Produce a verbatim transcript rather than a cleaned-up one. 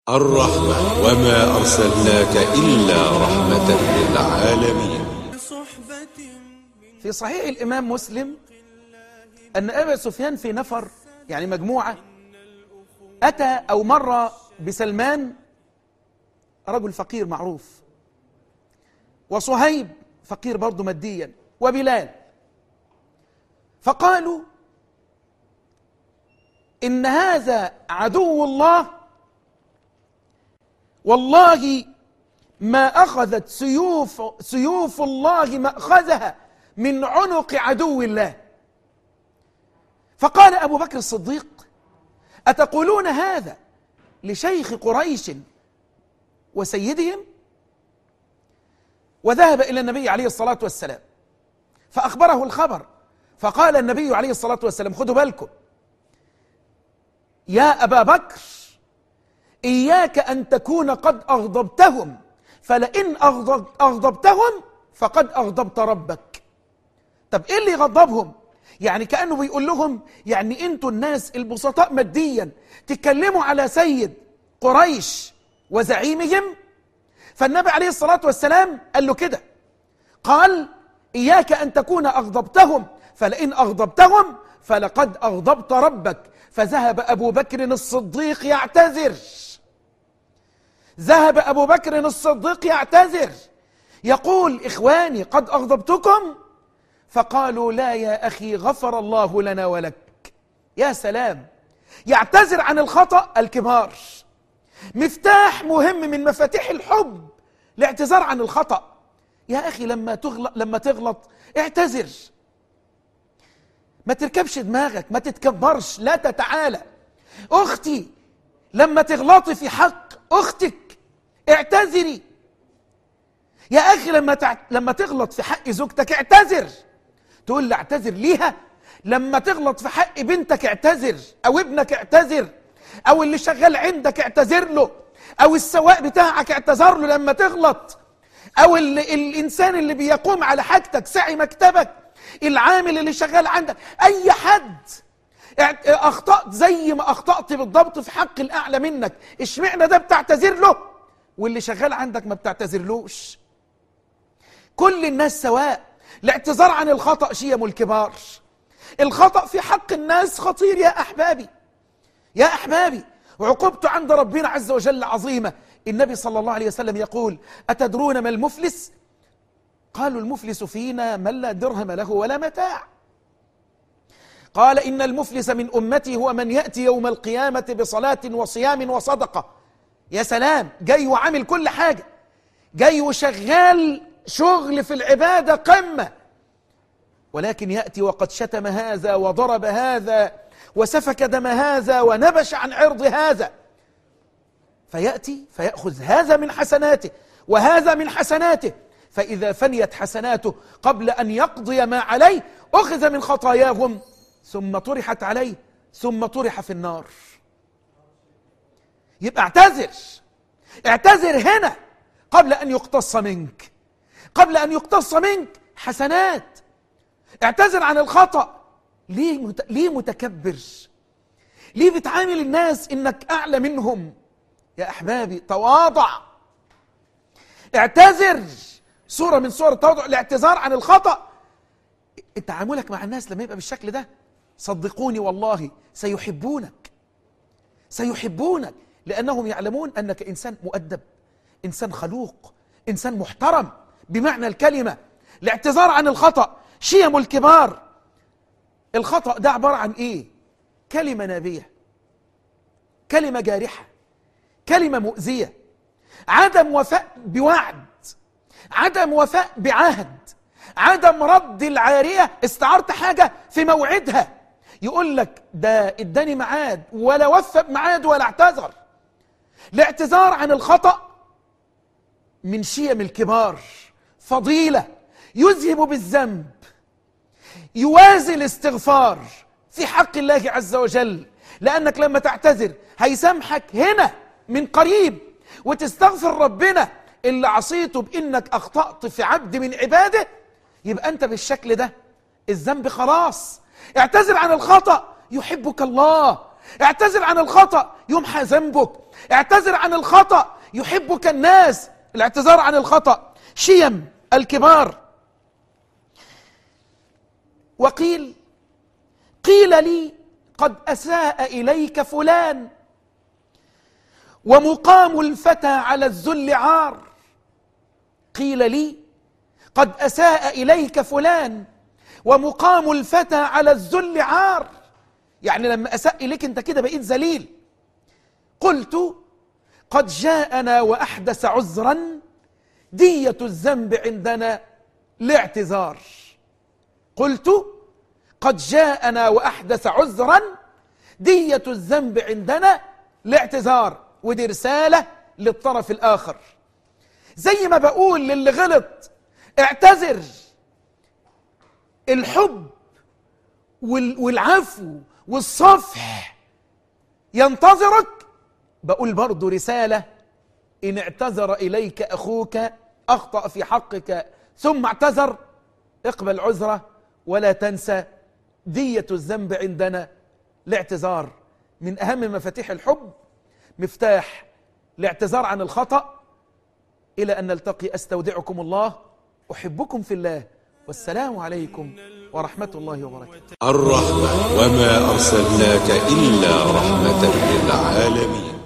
الرحمة وما أرسلناك إلا رحمة للعالمين. في صحيح الإمام مسلم أن أبا سفيان في نفر، يعني مجموعة، أتى أو مر بسلمان رجل فقير معروف، وصهيب فقير برضه ماديا، وبلال، فقالوا إن هذا عدو الله، والله ما أخذت سيوف, سيوف الله مأخذها من عنق عدو الله. فقال أبو بكر الصديق: أتقولون هذا لشيخ قريش وسيدهم؟ وذهب إلى النبي عليه الصلاة والسلام فأخبره الخبر، فقال النبي عليه الصلاة والسلام: خذوا بالكم يا أبا بكر، إياك أن تكون قد أغضبتهم، فلئن أغضبتهم فقد أغضبت ربك. طب إيه اللي غضبهم؟ يعني كأنه بيقول لهم يعني أنتوا الناس البسطاء ماديا تتكلموا على سيد قريش وزعيمهم؟ فالنبي عليه الصلاة والسلام قال له كده، قال: إياك أن تكون أغضبتهم، فلئن أغضبتهم فلقد أغضبت ربك. فذهب أبو بكر الصديق يعتذر، ذهب أبو بكر الصديق يعتذر يقول: إخواني قد أغضبتكم؟ فقالوا: لا يا أخي، غفر الله لنا ولك. يا سلام، يعتذر عن الخطأ الكبار. مفتاح مهم من مفاتيح الحب الاعتذار عن الخطأ. يا أخي لما تغلط لما تغلط اعتذر، ما تركبش دماغك، ما تتكبرش، لا تتعالى. أختي لما تغلطي في حق أختك اعتذري. يا أخي لما تع... لما تغلط في حق زوجتك اعتذر. تقول لي اعتذر ليها؟ لما تغلط في حق بنتك اعتذر، أو ابنك اعتذر، أو اللي شغال عندك اعتذر له، أو السواق بتاعك اعتذر له لما تغلط، أو ال... الإنسان اللي بيقوم على حاجتك، سعي مكتبك، العامل اللي شغال عندك، أي حد أخطأت زي ما أخطأت بالضبط في حق الأعلى منك، اشمعنى ده بتعتذر له واللي شغال عندك ما بتعتذرلوش؟ كل الناس سواء. الاعتذار عن الخطأ شيم الكبار. الخطأ في حق الناس خطير يا أحبابي، يا أحبابي، وعقوبته عند ربنا عز وجل عظيمة. النبي صلى الله عليه وسلم يقول: أتدرون ما المفلس؟ قالوا: المفلس فينا من لا درهم له ولا متاع. قال: إن المفلس من أمتي هو من يأتي يوم القيامة بصلاة وصيام وصدقة. يا سلام، جاي وعامل كل حاجة، جاي وشغال شغل في العبادة قمة، ولكن يأتي وقد شتم هذا وضرب هذا وسفك دم هذا ونبش عن عرض هذا، فيأتي فيأخذ هذا من حسناته وهذا من حسناته، فإذا فنيت حسناته قبل أن يقضي ما عليه أخذ من خطاياهم ثم طرحت عليه ثم طرح في النار. يبقى اعتذر، اعتذر هنا قبل أن يقتص منك، قبل أن يقتص منك حسنات. اعتذر عن الخطأ. ليه مت... ليه متكبر؟ ليه بتعامل الناس إنك أعلى منهم؟ يا أحبابي تواضع، اعتذر. صورة من صور التواضع الاعتذار عن الخطأ. تعاملك مع الناس لما يبقى بالشكل ده، صدقوني والله سيحبونك، سيحبونك، لأنهم يعلمون أنك إنسان مؤدب، إنسان خلوق، إنسان محترم بمعنى الكلمة. الاعتذار عن الخطأ شيم الكبار. الخطأ ده عبارة عن إيه؟ كلمة نابية، كلمة جارحة، كلمة مؤذية، عدم وفاء بوعد، عدم وفاء بعهد، عدم رد العارية. استعرت حاجة في موعدها، يقول لك ده اداني ميعاد ولا وفى بميعاد ولا اعتذر. الاعتذار عن الخطأ من شيم الكبار، فضيلة يذهب بالذنب، يوازي الاستغفار في حق الله عز وجل، لأنك لما تعتذر هيسامحك هنا من قريب، وتستغفر ربنا اللي عصيته بإنك أخطأت في عبد من عباده، يبقى أنت بالشكل ده الذنب خلاص. اعتذر عن الخطأ يحبك الله، اعتذر عن الخطأ يمحى ذنبك. اعتذر عن الخطأ يحبك الناس. الاعتذار عن الخطأ شيم الكبار. وقيل قيل لي قد أساء إليك فلان ومقام الفتى على الذل عار. قيل لي قد أساء إليك فلان ومقام الفتى على الذل عار، يعني لما أساء إليك أنت كده بقيت ذليل. قلت قد جاءنا وأحدث عذرا دية الذنب عندنا لاعتذار. قلت قد جاءنا وأحدث عذرا دية الذنب عندنا لاعتذار. ودي رسالة للطرف الآخر، زي ما بقول للي غلط اعتذر، الحب والعفو والصفح ينتظرك. بقول برضو رسالة، إن اعتذر إليك أخوك أخطأ في حقك ثم اعتذر اقبل عذره ولا تنسى دية الذنب عندنا الاعتذار. من أهم مفاتيح الحب مفتاح الاعتذار عن الخطأ. إلى أن نلتقي أستودعكم الله، أحبكم في الله، والسلام عليكم ورحمة الله وبركاته. الرحمة وما أرسلناك إلا رحمة للعالمين.